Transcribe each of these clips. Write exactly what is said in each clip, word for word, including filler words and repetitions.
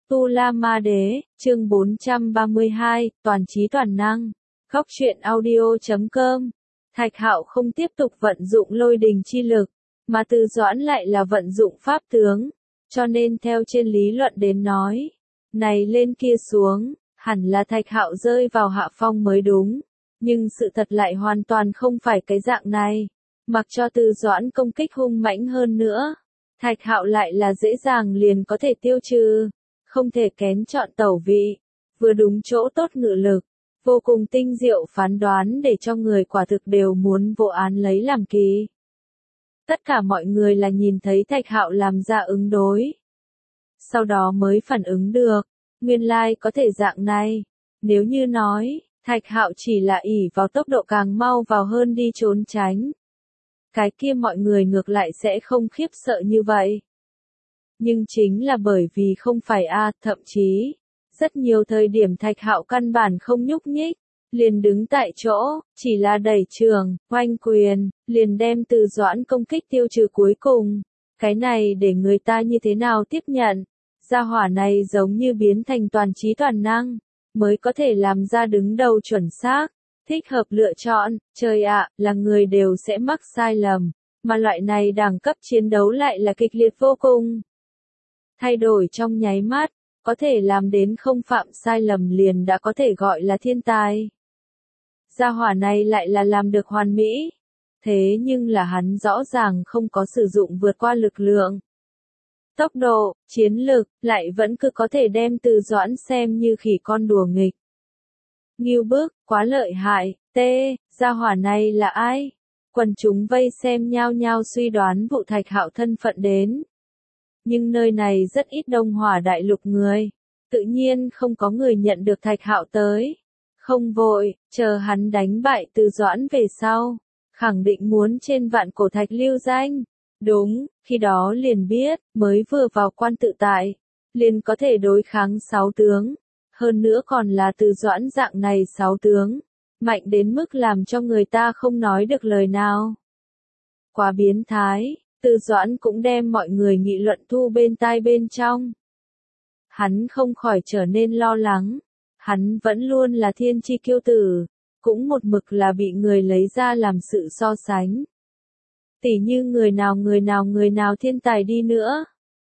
Tu La Ma Đế, chương bốn trăm ba mươi hai, toàn trí toàn năng. Góc truyện audio chấm com. Thạch Hạo không tiếp tục vận dụng lôi đình chi lực, mà Từ Doãn lại là vận dụng pháp tướng, cho nên theo trên lý luận đến nói, này lên kia xuống, hẳn là Thạch Hạo rơi vào hạ phong mới đúng, nhưng sự thật lại hoàn toàn không phải cái dạng này, mặc cho Từ Doãn công kích hung mãnh hơn nữa, Thạch Hạo lại là dễ dàng liền có thể tiêu trừ, không thể kén chọn tẩu vị, vừa đúng chỗ tốt ngự lực, vô cùng tinh diệu phán đoán để cho người quả thực đều muốn vô án lấy làm kỳ. Tất cả mọi người là nhìn thấy Thạch Hạo làm ra ứng đối. Sau đó mới phản ứng được, nguyên lai có thể dạng này, nếu như nói, Thạch Hạo chỉ là ỷ vào tốc độ càng mau vào hơn đi trốn tránh. Cái kia mọi người ngược lại sẽ không khiếp sợ như vậy. Nhưng chính là bởi vì không phải a, thậm chí, rất nhiều thời điểm Thạch Hạo căn bản không nhúc nhích, liền đứng tại chỗ, chỉ là đẩy trường, oanh quyền, liền đem Từ Doãn công kích tiêu trừ cuối cùng. Cái này để người ta như thế nào tiếp nhận? Gia hỏa này giống như biến thành toàn trí toàn năng, mới có thể làm ra đứng đầu chuẩn xác, thích hợp lựa chọn, trời ạ, là người đều sẽ mắc sai lầm, mà loại này đẳng cấp chiến đấu lại là kịch liệt vô cùng. Thay đổi trong nháy mắt, có thể làm đến không phạm sai lầm liền đã có thể gọi là thiên tài. Gia hỏa này lại là làm được hoàn mỹ, thế nhưng là hắn rõ ràng không có sử dụng vượt qua lực lượng. Tốc độ, chiến lực, lại vẫn cứ có thể đem Từ Doãn xem như khỉ con đùa nghịch. Ngưu bức, quá lợi hại, tê, gia hỏa này là ai? Quần chúng vây xem nhao nhao suy đoán vụ Thạch Hạo thân phận đến. Nhưng nơi này rất ít Đông Hỏa đại lục người, tự nhiên không có người nhận được Thạch Hạo tới. Không vội, chờ hắn đánh bại Từ Doãn về sau, khẳng định muốn trên vạn cổ thạch lưu danh. Đúng, khi đó liền biết, mới vừa vào quan tự tại, liền có thể đối kháng sáu tướng. Hơn nữa còn là Từ Doãn dạng này sáu tướng, mạnh đến mức làm cho người ta không nói được lời nào. Quá biến thái, Từ Doãn cũng đem mọi người nghị luận thu bên tai bên trong. Hắn không khỏi trở nên lo lắng, hắn vẫn luôn là thiên chi kiêu tử, cũng một mực là bị người lấy ra làm sự so sánh. Tỉ như người nào người nào người nào thiên tài đi nữa,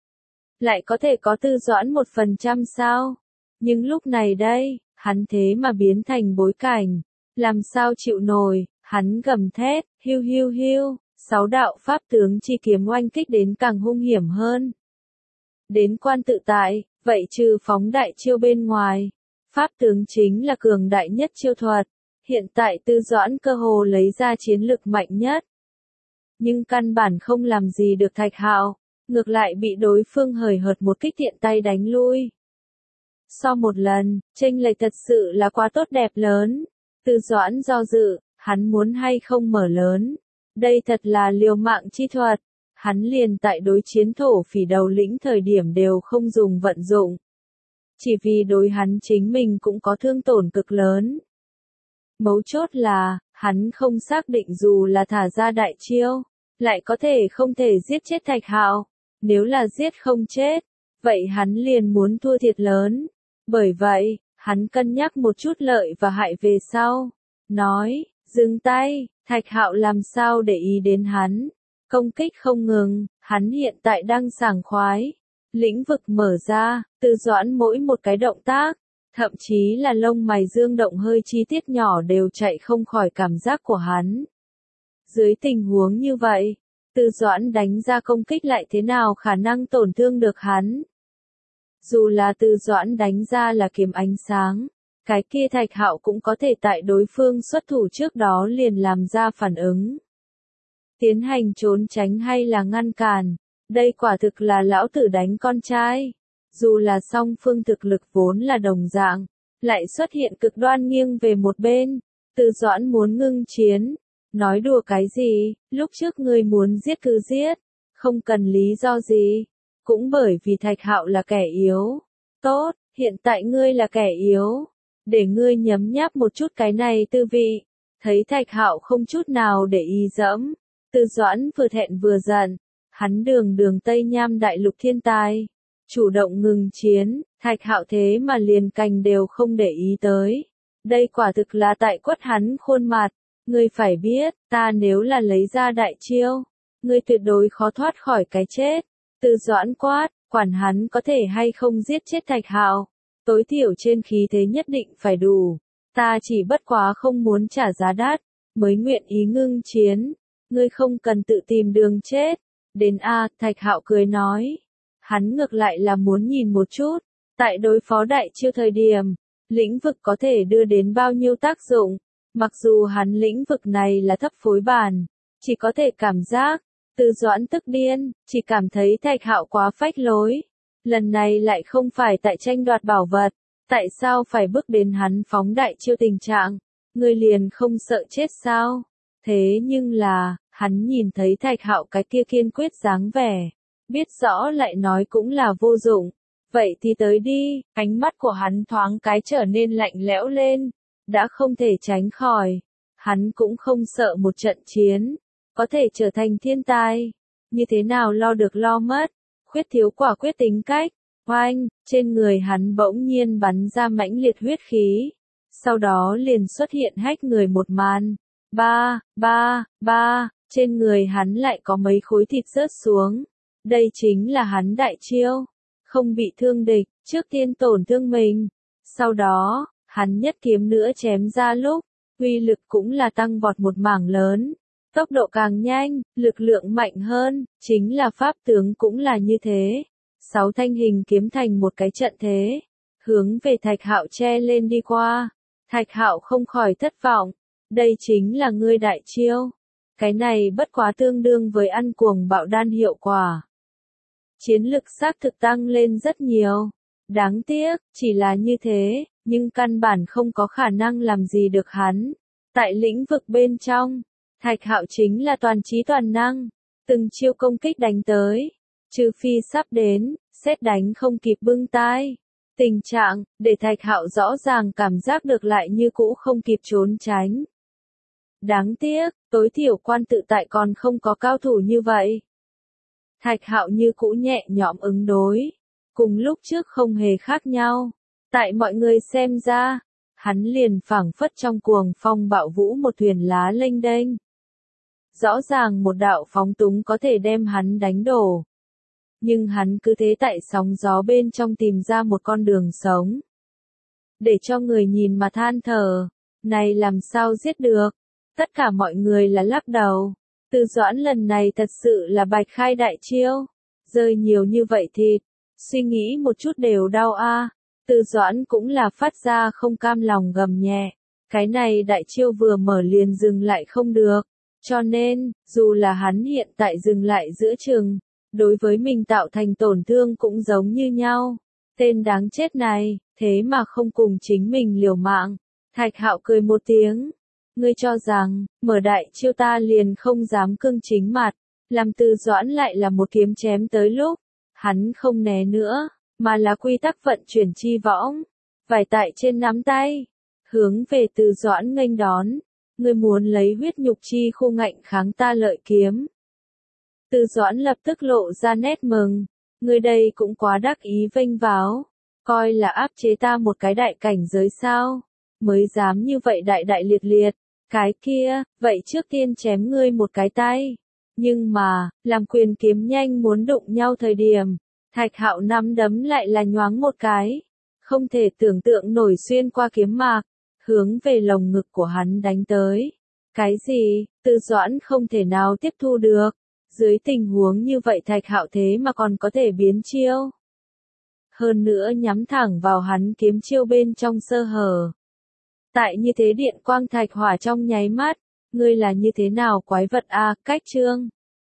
lại có thể có Từ Doãn một phần trăm sao? Nhưng lúc này đây, hắn thế mà biến thành bối cảnh, làm sao chịu nổi, hắn gầm thét, hiu hiu hiu, sáu đạo pháp tướng chi kiếm oanh kích đến càng hung hiểm hơn. Đến quan tự tại, vậy trừ phóng đại chiêu bên ngoài, pháp tướng chính là cường đại nhất chiêu thuật, hiện tại Từ Doãn cơ hồ lấy ra chiến lực mạnh nhất. Nhưng căn bản không làm gì được Thạch Hạo, ngược lại bị đối phương hời hợt một kích tiện tay đánh lui. Sau một lần, chênh lệch thật sự là quá tốt đẹp lớn. Từ Doãn do dự, hắn muốn hay không mở lớn. Đây thật là liều mạng chi thuật. Hắn liền tại đối chiến thổ phỉ đầu lĩnh thời điểm đều không dùng vận dụng. Chỉ vì đối hắn chính mình cũng có thương tổn cực lớn. Mấu chốt là, hắn không xác định dù là thả ra đại chiêu, lại có thể không thể giết chết Thạch Hạo. Nếu là giết không chết, vậy hắn liền muốn thua thiệt lớn. Bởi vậy, hắn cân nhắc một chút lợi và hại về sau. Nói, dừng tay, Thạch Hạo làm sao để ý đến hắn. Công kích không ngừng, hắn hiện tại đang sảng khoái. Lĩnh vực mở ra, Từ Doãn mỗi một cái động tác, thậm chí là lông mày dương động hơi chi tiết nhỏ đều chạy không khỏi cảm giác của hắn. Dưới tình huống như vậy, Từ Doãn đánh ra công kích lại thế nào khả năng tổn thương được hắn. Dù là Từ Doãn đánh ra là kiếm ánh sáng, cái kia Thạch Hạo cũng có thể tại đối phương xuất thủ trước đó liền làm ra phản ứng. Tiến hành trốn tránh hay là ngăn cản, đây quả thực là lão tử đánh con trai. Dù là song phương thực lực vốn là đồng dạng, lại xuất hiện cực đoan nghiêng về một bên. Từ Doãn muốn ngưng chiến. Nói đùa cái gì, lúc trước ngươi muốn giết cứ giết, không cần lý do gì. Cũng bởi vì Thạch Hạo là kẻ yếu. Tốt, hiện tại ngươi là kẻ yếu. Để ngươi nhấm nháp một chút cái này tư vị. Thấy Thạch Hạo không chút nào để ý dẫm. Từ Doãn vừa thẹn vừa giận. Hắn đường đường Tây Nham đại lục thiên tài. chủ động ngừng chiến, Thạch Hạo thế mà liền cành đều không để ý tới. Đây quả thực là tại quất hắn khuôn mặt, ngươi phải biết, ta nếu là lấy ra đại chiêu, ngươi tuyệt đối khó thoát khỏi cái chết. Từ Doãn quát, quản hắn có thể hay không giết chết Thạch Hạo, tối thiểu trên khí thế nhất định phải đủ. Ta chỉ bất quá không muốn trả giá đắt, mới nguyện ý ngưng chiến, ngươi không cần tự tìm đường chết. Đến a, Thạch Hạo cười nói, hắn ngược lại là muốn nhìn một chút, tại đối phó đại chiêu thời điểm, lĩnh vực có thể đưa đến bao nhiêu tác dụng. Mặc dù hắn lĩnh vực này là thấp phối bản, chỉ có thể cảm giác, Từ Doãn tức điên, chỉ cảm thấy Thạch Hạo quá phách lối. Lần này lại không phải tại tranh đoạt bảo vật, tại sao phải bước đến hắn phóng đại chiêu tình trạng, ngươi liền không sợ chết sao? Thế nhưng là, hắn nhìn thấy Thạch Hạo cái kia kiên quyết dáng vẻ, biết rõ lại nói cũng là vô dụng. Vậy thì tới đi, ánh mắt của hắn thoáng cái trở nên lạnh lẽo lên, đã không thể tránh khỏi. Hắn cũng không sợ một trận chiến, có thể trở thành thiên tai. Như thế nào lo được lo mất, khuyết thiếu quả quyết tính cách. Oanh, trên người hắn bỗng nhiên bắn ra mãnh liệt huyết khí. Sau đó liền xuất hiện hách người một màn. Ba, ba, ba, trên người hắn lại có mấy khối thịt rớt xuống. Đây chính là hắn đại chiêu. Không bị thương địch, trước tiên tổn thương mình. Sau đó, hắn nhất kiếm nữa chém ra lúc, uy lực cũng là tăng vọt một mảng lớn. Tốc độ càng nhanh, lực lượng mạnh hơn, chính là pháp tướng cũng là như thế. Sáu thanh hình kiếm thành một cái trận thế, hướng về Thạch Hạo che lên đi qua. Thạch Hạo không khỏi thất vọng, đây chính là ngươi đại chiêu. Cái này bất quá tương đương với ăn cuồng bạo đan hiệu quả. Chiến lực xác thực tăng lên rất nhiều. Đáng tiếc, chỉ là như thế, nhưng căn bản không có khả năng làm gì được hắn. Tại lĩnh vực bên trong, Thạch Hạo chính là toàn trí toàn năng, từng chiêu công kích đánh tới. Trừ phi sắp đến, sét đánh không kịp bưng tai. Tình trạng, để Thạch Hạo rõ ràng cảm giác được lại như cũ không kịp trốn tránh. Đáng tiếc, tối thiểu quan tự tại còn không có cao thủ như vậy. Thạch Hạo như cũ nhẹ nhõm ứng đối, cùng lúc trước không hề khác nhau. Tại mọi người xem ra, hắn liền phảng phất trong cuồng phong bạo vũ một thuyền lá lênh đênh. Rõ ràng một đạo phóng túng có thể đem hắn đánh đổ. Nhưng hắn cứ thế tại sóng gió bên trong tìm ra một con đường sống. Để cho người nhìn mà than thở, này làm sao giết được? Tất cả mọi người là lắc đầu. Từ Doãn lần này thật sự là bạch khai đại chiêu. Rơi nhiều như vậy thịt, suy nghĩ một chút đều đau a. Từ Doãn cũng là phát ra không cam lòng gầm nhẹ. Cái này đại chiêu vừa mở liền dừng lại không được. Cho nên, dù là hắn hiện tại dừng lại giữa chừng, đối với mình tạo thành tổn thương cũng giống như nhau. Tên đáng chết này, thế mà không cùng chính mình liều mạng. Thạch Hạo cười một tiếng. Ngươi cho rằng, mở đại chiêu ta liền không dám cương chính mặt. Làm Từ Doãn lại là một kiếm chém tới lúc. Hắn không né nữa, mà là quy tắc vận chuyển chi võng. Vải tại trên nắm tay. Hướng về Từ Doãn nghênh đón. Ngươi muốn lấy huyết nhục chi khu ngạnh kháng ta lợi kiếm. Từ Doãn lập tức lộ ra nét mừng. Ngươi đây cũng quá đắc ý vênh váo. Coi là áp chế ta một cái đại cảnh giới sao. Mới dám như vậy đại đại liệt liệt. Cái kia, vậy trước tiên chém ngươi một cái tay. Nhưng mà, làm quyền kiếm nhanh muốn đụng nhau thời điểm. Thạch Hạo nắm đấm lại là nhoáng một cái. Không thể tưởng tượng nổi xuyên qua kiếm mạc. Hướng về lồng ngực của hắn đánh tới. Cái gì, Từ Doãn không thể nào tiếp thu được. Dưới tình huống như vậy Thạch Hạo thế mà còn có thể biến chiêu. Hơn nữa nhắm thẳng vào hắn kiếm chiêu bên trong sơ hở. Tại như thế điện quang thạch hỏa trong nháy mắt, ngươi là như thế nào quái vật a, cách chương.